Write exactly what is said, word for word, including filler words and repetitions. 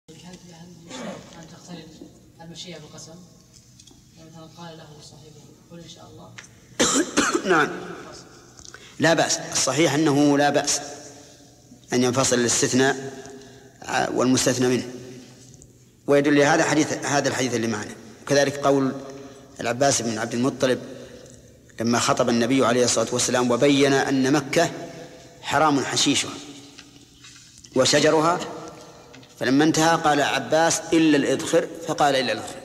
هل هل أن تقترن المشيئة بالقسم؟ مثلا قال له صاحبه قل إن شاء الله. نعم لا بأس، الصحيح أنه لا بأس أن ينفصل الاستثناء والمستثنى منه، ويدل لهذا حديث هذا الحديث اللي معنا. وكذلك قول العباس بن عبد المطلب لما خطب النبي عليه الصلاة والسلام وبين أن مكة حرام حشيشها وشجرها، فلما انتهى قال عباس إلا الإذخر، فقال إلا الإذخر.